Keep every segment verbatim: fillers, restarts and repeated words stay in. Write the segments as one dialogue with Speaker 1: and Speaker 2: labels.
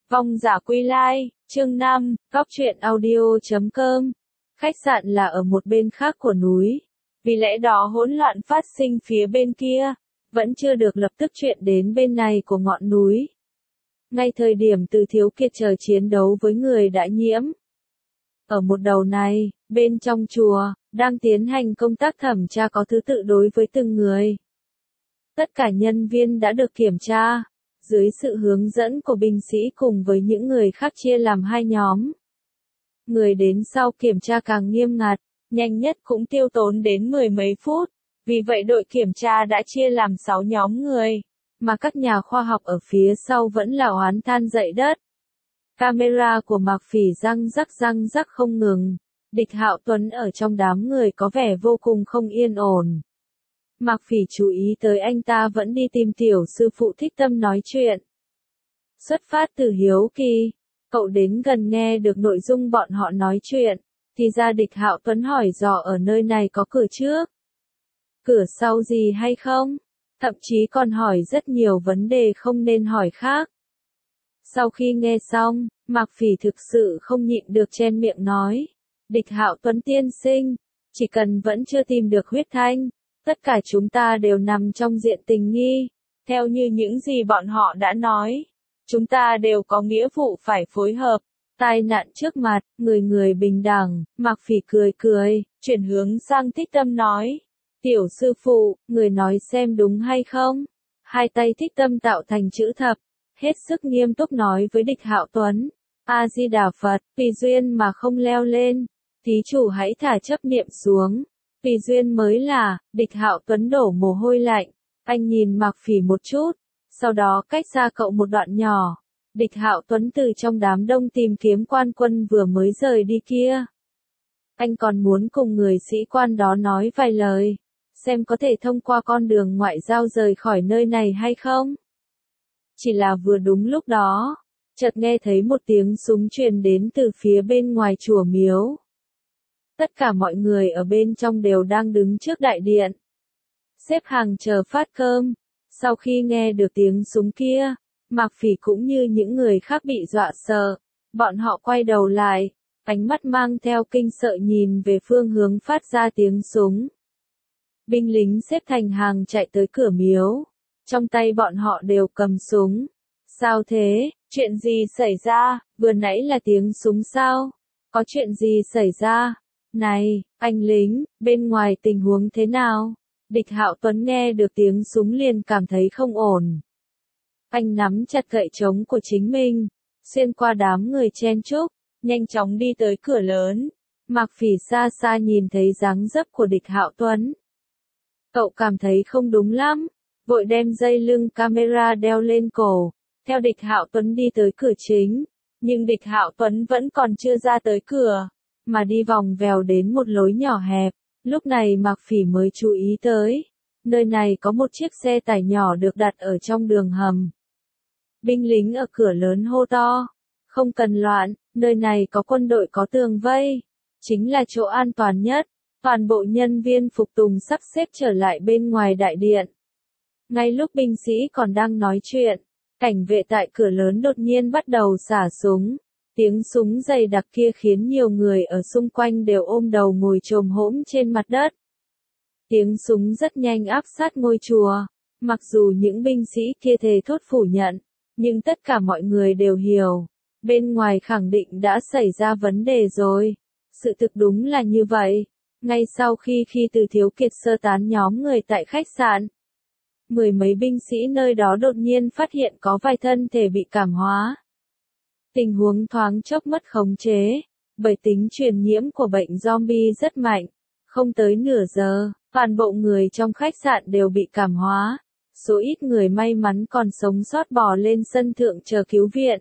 Speaker 1: Vong giả quy lai, chương năm, góc truyện audio chấm com. Khách sạn là ở một bên khác của núi. Vì lẽ đó hỗn loạn phát sinh phía bên kia, vẫn chưa được lập tức chuyện đến bên này của ngọn núi. Ngay thời điểm Từ Thiếu Kiệt chờ chiến đấu với người đã nhiễm. Ở một đầu này, bên trong chùa, đang tiến hành công tác thẩm tra có thứ tự đối với từng người. Tất cả nhân viên đã được kiểm tra. Dưới sự hướng dẫn của binh sĩ cùng với những người khác chia làm hai nhóm. Người đến sau kiểm tra càng nghiêm ngặt, nhanh nhất cũng tiêu tốn đến mười mấy phút. Vì vậy đội kiểm tra đã chia làm sáu nhóm người, mà các nhà khoa học ở phía sau vẫn là oán than dậy đất. Camera của Mạc Phỉ răng rắc răng rắc không ngừng. Địch Hạo Tuấn ở trong đám người có vẻ vô cùng không yên ổn. Mạc Phỉ chú ý tới anh ta vẫn đi tìm tiểu sư phụ Thích Tâm nói chuyện. Xuất phát từ hiếu kỳ, cậu đến gần nghe được nội dung bọn họ nói chuyện, thì ra Địch Hạo Tuấn hỏi dò ở nơi này có cửa trước, cửa sau gì hay không, thậm chí còn hỏi rất nhiều vấn đề không nên hỏi khác. Sau khi nghe xong, Mạc Phỉ thực sự không nhịn được chen miệng nói, Địch Hạo Tuấn tiên sinh, chỉ cần vẫn chưa tìm được huyết thanh, tất cả chúng ta đều nằm trong diện tình nghi. Theo như những gì bọn họ đã nói, chúng ta đều có nghĩa vụ phải phối hợp. Tai nạn trước mặt, người người bình đẳng. Mạc Phỉ cười cười, chuyển hướng sang Thích Tâm nói. Tiểu sư phụ, người nói xem đúng hay không? Hai tay Thích Tâm tạo thành chữ thập, hết sức nghiêm túc nói với Địch Hạo Tuấn. A-di-đà Phật, tùy duyên mà không leo lên. Thí chủ hãy thả chấp niệm xuống. Tùy duyên mới là, Địch Hạo Tuấn đổ mồ hôi lạnh. Anh nhìn Mạc Phỉ một chút, sau đó cách xa cậu một đoạn nhỏ. Địch Hạo Tuấn từ trong đám đông tìm kiếm quan quân vừa mới rời đi kia. Anh còn muốn cùng người sĩ quan đó nói vài lời, xem có thể thông qua con đường ngoại giao rời khỏi nơi này hay không. Chỉ là vừa đúng lúc đó, chợt nghe thấy một tiếng súng truyền đến từ phía bên ngoài chùa miếu. Tất cả mọi người ở bên trong đều đang đứng trước đại điện, xếp hàng chờ phát cơm. Sau khi nghe được tiếng súng kia, Mạc Phỉ cũng như những người khác bị dọa sợ. Bọn họ quay đầu lại, ánh mắt mang theo kinh sợ nhìn về phương hướng phát ra tiếng súng. Binh lính xếp thành hàng chạy tới cửa miếu. Trong tay bọn họ đều cầm súng. Sao thế? Chuyện gì xảy ra? Vừa nãy là tiếng súng sao? Có chuyện gì xảy ra? Này, anh lính, bên ngoài tình huống thế nào? Địch Hạo Tuấn nghe được tiếng súng liền cảm thấy không ổn. Anh nắm chặt gậy trống của chính mình, xuyên qua đám người chen chúc, nhanh chóng đi tới cửa lớn. Mạc Phỉ xa xa nhìn thấy dáng dấp của Địch Hạo Tuấn. Cậu cảm thấy không đúng lắm, vội đem dây lưng camera đeo lên cổ, theo Địch Hạo Tuấn đi tới cửa chính. Nhưng Địch Hạo Tuấn vẫn còn chưa ra tới cửa, mà đi vòng vèo đến một lối nhỏ hẹp. Lúc này Mạc Phỉ mới chú ý tới, nơi này có một chiếc xe tải nhỏ được đặt ở trong đường hầm. Binh lính ở cửa lớn hô to, không cần loạn, nơi này có quân đội có tường vây, chính là chỗ an toàn nhất. Toàn bộ nhân viên phục tùng sắp xếp trở lại bên ngoài đại điện. Ngay lúc binh sĩ còn đang nói chuyện, cảnh vệ tại cửa lớn đột nhiên bắt đầu xả súng. Tiếng súng dày đặc kia khiến nhiều người ở xung quanh đều ôm đầu ngồi chồm hổm trên mặt đất. Tiếng súng rất nhanh áp sát ngôi chùa. Mặc dù những binh sĩ kia thề thốt phủ nhận, nhưng tất cả mọi người đều hiểu. Bên ngoài khẳng định đã xảy ra vấn đề rồi. Sự thực đúng là như vậy. Ngay sau khi khi Từ Thiếu Kiệt sơ tán nhóm người tại khách sạn, mười mấy binh sĩ nơi đó đột nhiên phát hiện có vài thân thể bị cảm hóa. Tình huống thoáng chốc mất khống chế, bởi tính truyền nhiễm của bệnh zombie rất mạnh. Không tới nửa giờ, toàn bộ người trong khách sạn đều bị cảm hóa. Số ít người may mắn còn sống sót bò lên sân thượng chờ cứu viện.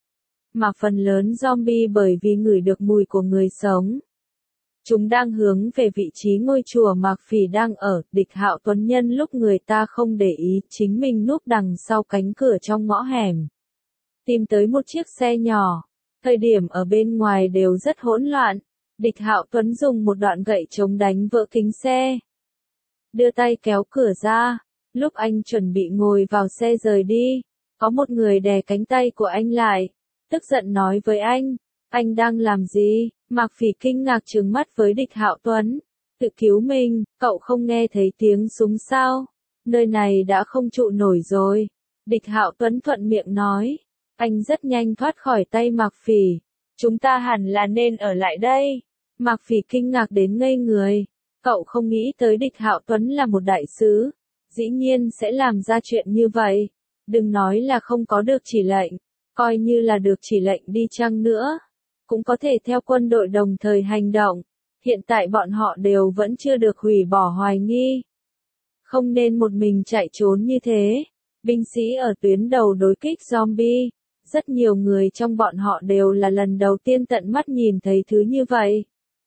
Speaker 1: Mà phần lớn zombie bởi vì ngửi được mùi của người sống. Chúng đang hướng về vị trí ngôi chùa Mạc Phỉ đang ở. Địch Hạo Tuấn nhân lúc người ta không để ý chính mình núp đằng sau cánh cửa trong ngõ hẻm. Tìm tới một chiếc xe nhỏ. Thời điểm ở bên ngoài đều rất hỗn loạn. Địch Hạo Tuấn dùng một đoạn gậy chống đánh vỡ kính xe. Đưa tay kéo cửa ra. Lúc anh chuẩn bị ngồi vào xe rời đi, có một người đè cánh tay của anh lại. tức giận nói với anh, anh đang làm gì? Mạc Phỉ kinh ngạc trừng mắt với Địch Hạo Tuấn. Tự cứu mình, cậu không nghe thấy tiếng súng sao? Nơi này đã không trụ nổi rồi. Địch Hạo Tuấn thuận miệng nói. Anh rất nhanh thoát khỏi tay Mạc Phỉ. Chúng ta hẳn là nên ở lại đây. Mạc Phỉ kinh ngạc đến ngây người. Cậu không nghĩ tới Địch Hạo Tuấn là một đại sứ. Dĩ nhiên sẽ làm ra chuyện như vậy. Đừng nói là không có được chỉ lệnh. Coi như là được chỉ lệnh đi chăng nữa. Cũng có thể theo quân đội đồng thời hành động. Hiện tại bọn họ đều vẫn chưa được hủy bỏ hoài nghi. Không nên một mình chạy trốn như thế. Binh sĩ ở tuyến đầu đối kích zombie. Rất nhiều người trong bọn họ đều là lần đầu tiên tận mắt nhìn thấy thứ như vậy.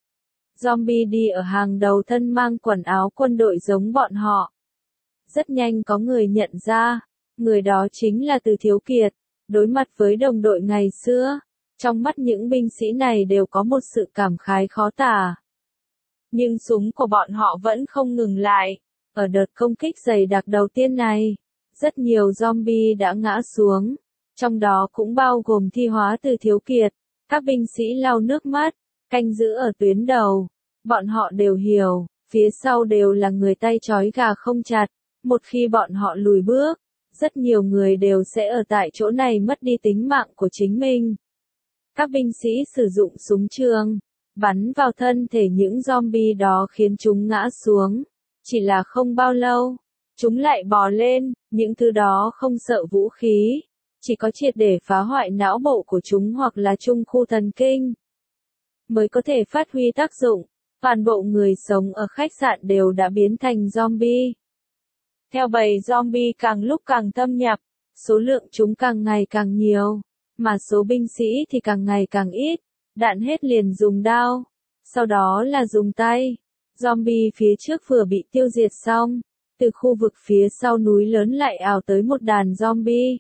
Speaker 1: Zombie đi ở hàng đầu thân mang quần áo quân đội giống bọn họ. Rất nhanh có người nhận ra. Người đó chính là Từ Thiếu Kiệt. Đối mặt với đồng đội ngày xưa. Trong mắt những binh sĩ này đều có một sự cảm khái khó tả. Nhưng súng của bọn họ vẫn không ngừng lại. Ở đợt công kích dày đặc đầu tiên này, rất nhiều zombie đã ngã xuống. Trong đó cũng bao gồm thi hóa Từ Thiếu Kiệt. Các binh sĩ lau nước mắt, canh giữ ở tuyến đầu. Bọn họ đều hiểu, phía sau đều là người tay trói gà không chặt. Một khi bọn họ lùi bước, rất nhiều người đều sẽ ở tại chỗ này mất đi tính mạng của chính mình. Các binh sĩ sử dụng súng trường, bắn vào thân thể những zombie đó khiến chúng ngã xuống. Chỉ là không bao lâu, chúng lại bò lên, những thứ đó không sợ vũ khí, chỉ có triệt để phá hoại não bộ của chúng hoặc là trung khu thần kinh, mới có thể phát huy tác dụng. Toàn bộ người sống ở khách sạn đều đã biến thành zombie. Theo bầy zombie càng lúc càng thâm nhập, số lượng chúng càng ngày càng nhiều, mà số binh sĩ thì càng ngày càng ít, đạn hết liền dùng đao, sau đó là dùng tay. Zombie phía trước vừa bị tiêu diệt xong, từ khu vực phía sau núi lớn lại ào tới một đàn zombie.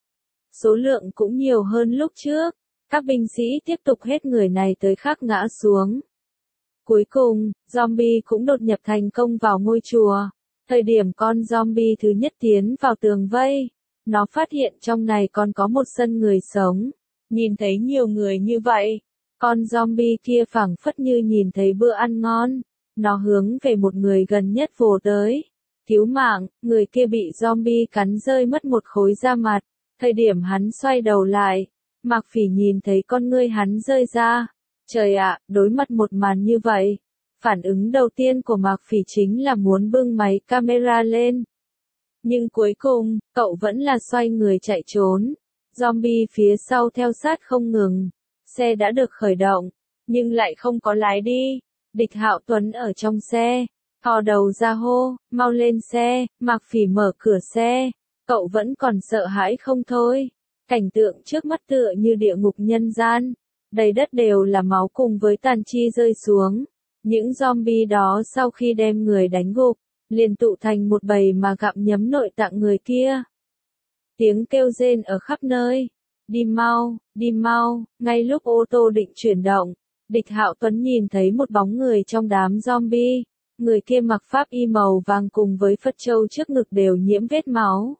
Speaker 1: Số lượng cũng nhiều hơn lúc trước, các binh sĩ tiếp tục hết người này tới khác ngã xuống. Cuối cùng, zombie cũng đột nhập thành công vào ngôi chùa. Thời điểm con zombie thứ nhất tiến vào tường vây, nó phát hiện trong này còn có một sân người sống. Nhìn thấy nhiều người như vậy, con zombie kia phảng phất như nhìn thấy bữa ăn ngon. Nó hướng về một người gần nhất vồ tới. Cứu mạng, người kia bị zombie cắn rơi mất một khối da mặt. Thời điểm hắn xoay đầu lại, Mạc Phỉ nhìn thấy con ngươi hắn rơi ra. Trời ạ, đối mặt một màn như vậy. Phản ứng đầu tiên của Mạc Phỉ chính là muốn bưng máy camera lên. Nhưng cuối cùng, cậu vẫn là xoay người chạy trốn. Zombie phía sau theo sát không ngừng. Xe đã được khởi động, nhưng lại không có lái đi. Địch Hạo Tuấn ở trong xe, thò đầu ra hô, mau lên xe. Mạc Phỉ mở cửa xe. Cậu vẫn còn sợ hãi không thôi. Cảnh tượng trước mắt tựa như địa ngục nhân gian. Đầy đất đều là máu cùng với tàn chi rơi xuống. Những zombie đó sau khi đem người đánh gục, liền tụ thành một bầy mà gặm nhấm nội tạng người kia. Tiếng kêu rên ở khắp nơi. Đi mau, đi mau. Ngay lúc ô tô định chuyển động, Địch Hạo Tuấn nhìn thấy một bóng người trong đám zombie. Người kia mặc pháp y màu vàng cùng với phất trâu trước ngực đều nhiễm vết máu.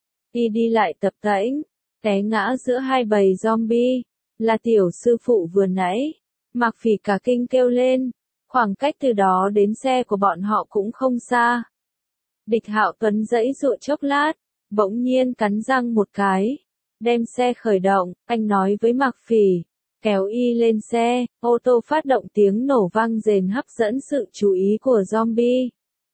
Speaker 1: Y đi lại tập tễnh, té ngã giữa hai bầy zombie. Là tiểu sư phụ vừa nãy. Mạc Phỉ cả kinh kêu lên. Khoảng cách từ đó đến xe của bọn họ cũng không xa. Địch Hạo Tuấn giãy giụa chốc lát, bỗng nhiên cắn răng một cái. Đem xe khởi động, anh nói với Mạc Phỉ. Kéo y lên xe, ô tô phát động tiếng nổ vang rền hấp dẫn sự chú ý của zombie.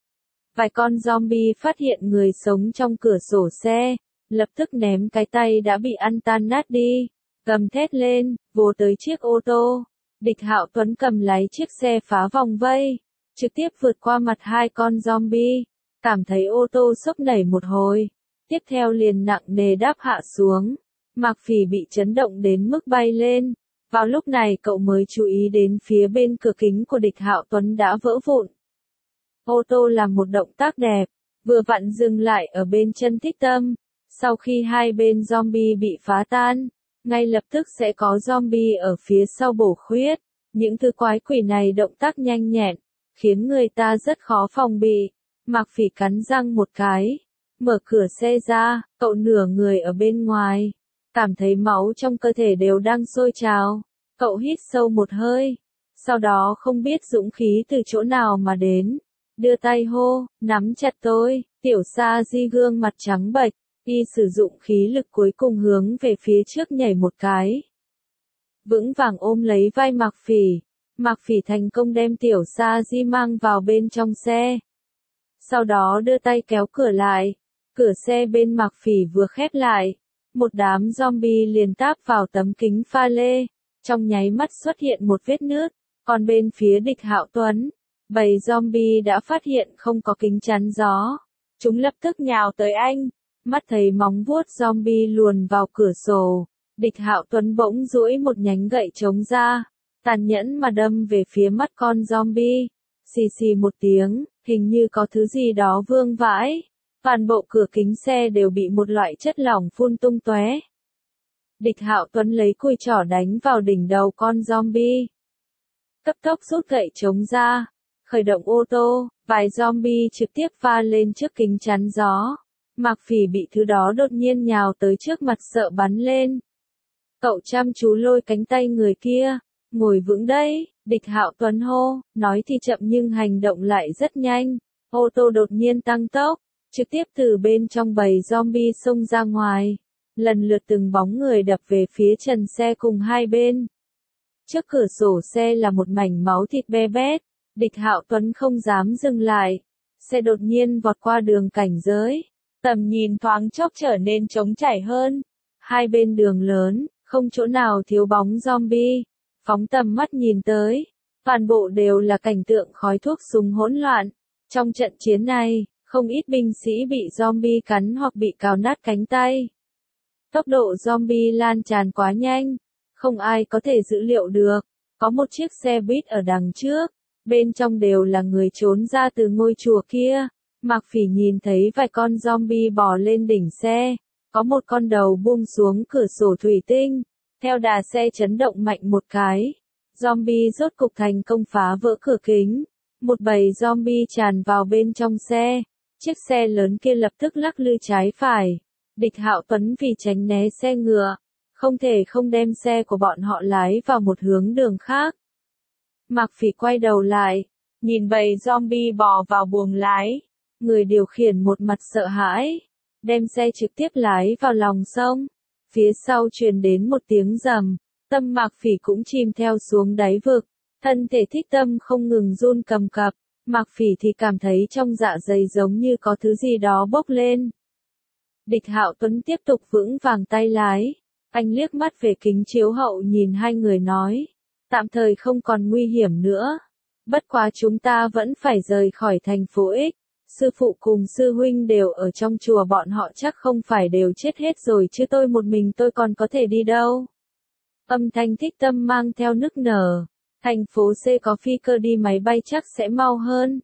Speaker 1: Vài con zombie phát hiện người sống trong cửa sổ xe, lập tức ném cái tay đã bị ăn tan nát đi, gầm thét lên, vồ tới chiếc ô tô. Địch Hạo Tuấn cầm lấy chiếc xe phá vòng vây, trực tiếp vượt qua mặt hai con zombie, cảm thấy ô tô xốc nảy một hồi, tiếp theo liền nặng nề đáp hạ xuống. Mạc Phỉ bị chấn động đến mức bay lên. Vào lúc này cậu mới chú ý đến phía bên cửa kính của Địch Hạo Tuấn đã vỡ vụn. Ô tô làm một động tác đẹp, vừa vặn dừng lại ở bên chân Thích Tâm. Sau khi hai bên zombie bị phá tan, ngay lập tức sẽ có zombie ở phía sau bổ khuyết. Những thứ quái quỷ này động tác nhanh nhẹn, khiến người ta rất khó phòng bị. Mạc Phỉ cắn răng một cái, mở cửa xe ra, cậu nửa người ở bên ngoài. cảm thấy máu trong cơ thể đều đang sôi trào. Cậu hít sâu một hơi, sau đó không biết dũng khí từ chỗ nào mà đến, đưa tay hô, nắm chặt tôi. Tiểu Sa Di gương mặt trắng bệch, y sử dụng khí lực cuối cùng hướng về phía trước nhảy một cái. Vững vàng ôm lấy vai Mạc Phỉ, Mạc Phỉ thành công đem Tiểu Sa Di mang vào bên trong xe. Sau đó đưa tay kéo cửa lại, cửa xe bên Mạc Phỉ vừa khép lại, một đám zombie liền táp vào tấm kính pha lê, trong nháy mắt xuất hiện một vết nứt, còn bên phía Địch Hạo Tuấn, bầy zombie đã phát hiện không có kính chắn gió. Chúng lập tức nhào tới anh, mắt thấy móng vuốt zombie luồn vào cửa sổ, Địch Hạo Tuấn bỗng duỗi một nhánh gậy chống ra, tàn nhẫn mà đâm về phía mắt con zombie. Xì xì một tiếng, hình như có thứ gì đó vương vãi, toàn bộ cửa kính xe đều bị một loại chất lỏng phun tung tóe. Địch Hạo Tuấn lấy cùi chỏ đánh vào đỉnh đầu con zombie, cấp tốc rút gậy chống ra, khởi động ô tô, vài zombie trực tiếp va lên trước kính chắn gió. Mạc Phỉ bị thứ đó đột nhiên nhào tới trước mặt sợ bắn lên. Cậu chăm chú lôi cánh tay người kia, ngồi vững đấy, Địch Hạo Tuấn hô, nói thì chậm nhưng hành động lại rất nhanh. Ô tô đột nhiên tăng tốc, trực tiếp từ bên trong bầy zombie xông ra ngoài, lần lượt từng bóng người đập về phía trần xe cùng hai bên. Trước cửa sổ xe là một mảnh máu thịt be bét, Địch Hạo Tuấn không dám dừng lại, xe đột nhiên vọt qua đường cảnh giới, tầm nhìn thoáng chốc trở nên trống trải hơn. Hai bên đường lớn, không chỗ nào thiếu bóng zombie, phóng tầm mắt nhìn tới, toàn bộ đều là cảnh tượng khói thuốc súng hỗn loạn. Trong trận chiến này, không ít binh sĩ bị zombie cắn hoặc bị cào nát cánh tay. Tốc độ zombie lan tràn quá nhanh, không ai có thể dự liệu được. Có một chiếc xe buýt ở đằng trước, bên trong đều là người trốn ra từ ngôi chùa kia. Mạc Phỉ nhìn thấy vài con zombie bò lên đỉnh xe, có một con đầu buông xuống cửa sổ thủy tinh, theo đà xe chấn động mạnh một cái. Zombie rốt cục thành công phá vỡ cửa kính, một bầy zombie tràn vào bên trong xe, chiếc xe lớn kia lập tức lắc lư trái phải. Địch Hạo Tuấn vì tránh né xe ngựa, không thể không đem xe của bọn họ lái vào một hướng đường khác. Mạc Phỉ quay đầu lại, nhìn bầy zombie bò vào buồng lái, người điều khiển một mặt sợ hãi, đem xe trực tiếp lái vào lòng sông. Phía sau truyền đến một tiếng rầm, tâm Mạc Phỉ cũng chìm theo xuống đáy vực, thân thể Thích Tâm không ngừng run cầm cập, Mạc Phỉ thì cảm thấy trong dạ dày giống như có thứ gì đó bốc lên. Địch Hạo Tuấn tiếp tục vững vàng tay lái, anh liếc mắt về kính chiếu hậu nhìn hai người nói, tạm thời không còn nguy hiểm nữa, bất quá chúng ta vẫn phải rời khỏi thành phố X. Sư phụ cùng sư huynh đều ở trong chùa, bọn họ chắc không phải đều chết hết rồi chứ, tôi một mình tôi còn có thể đi đâu. Âm thanh Thích Tâm mang theo nức nở, thành phố C có phi cơ đi máy bay chắc sẽ mau hơn.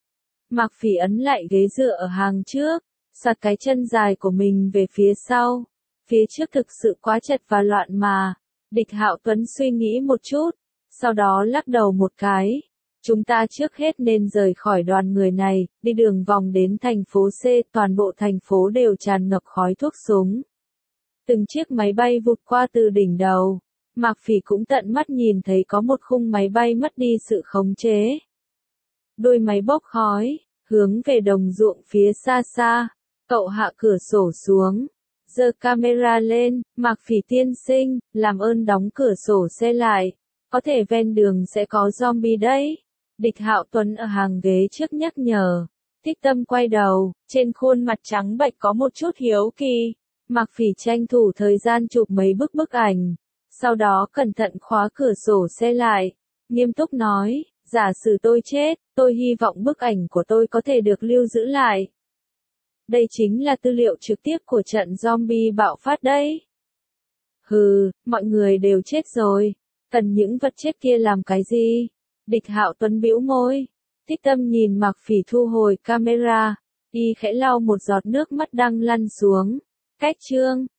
Speaker 1: Mạc Phỉ ấn lại ghế dựa ở hàng trước, sạt cái chân dài của mình về phía sau, phía trước thực sự quá chật và loạn mà. Địch Hạo Tuấn suy nghĩ một chút, sau đó lắc đầu một cái. Chúng ta trước hết nên rời khỏi đoàn người này, đi đường vòng đến thành phố C, toàn bộ thành phố đều tràn ngập khói thuốc súng. Từng chiếc máy bay vụt qua từ đỉnh đầu, Mạc Phỉ cũng tận mắt nhìn thấy có một khung máy bay mất đi sự khống chế. Đuôi máy bốc khói, hướng về đồng ruộng phía xa xa, cậu hạ cửa sổ xuống, giơ camera lên, Mạc Phỉ tiên sinh, làm ơn đóng cửa sổ xe lại, có thể ven đường sẽ có zombie đấy. Địch Hạo Tuấn ở hàng ghế trước nhắc nhở. Thích Tâm quay đầu, trên khuôn mặt trắng bệch có một chút hiếu kỳ. Mạc Phỉ tranh thủ thời gian chụp mấy bức bức ảnh, sau đó cẩn thận khóa cửa sổ xe lại, nghiêm túc nói, giả sử tôi chết, tôi hy vọng bức ảnh của tôi có thể được lưu giữ lại. Đây chính là tư liệu trực tiếp của trận zombie bạo phát đấy. Hừ, mọi người đều chết rồi, cần những vật chết kia làm cái gì? Địch Hạo Tuấn bĩu môi. Thích Tâm nhìn Mạc Phỉ thu hồi camera, y khẽ lau một giọt nước mắt đang lăn xuống. Cách chương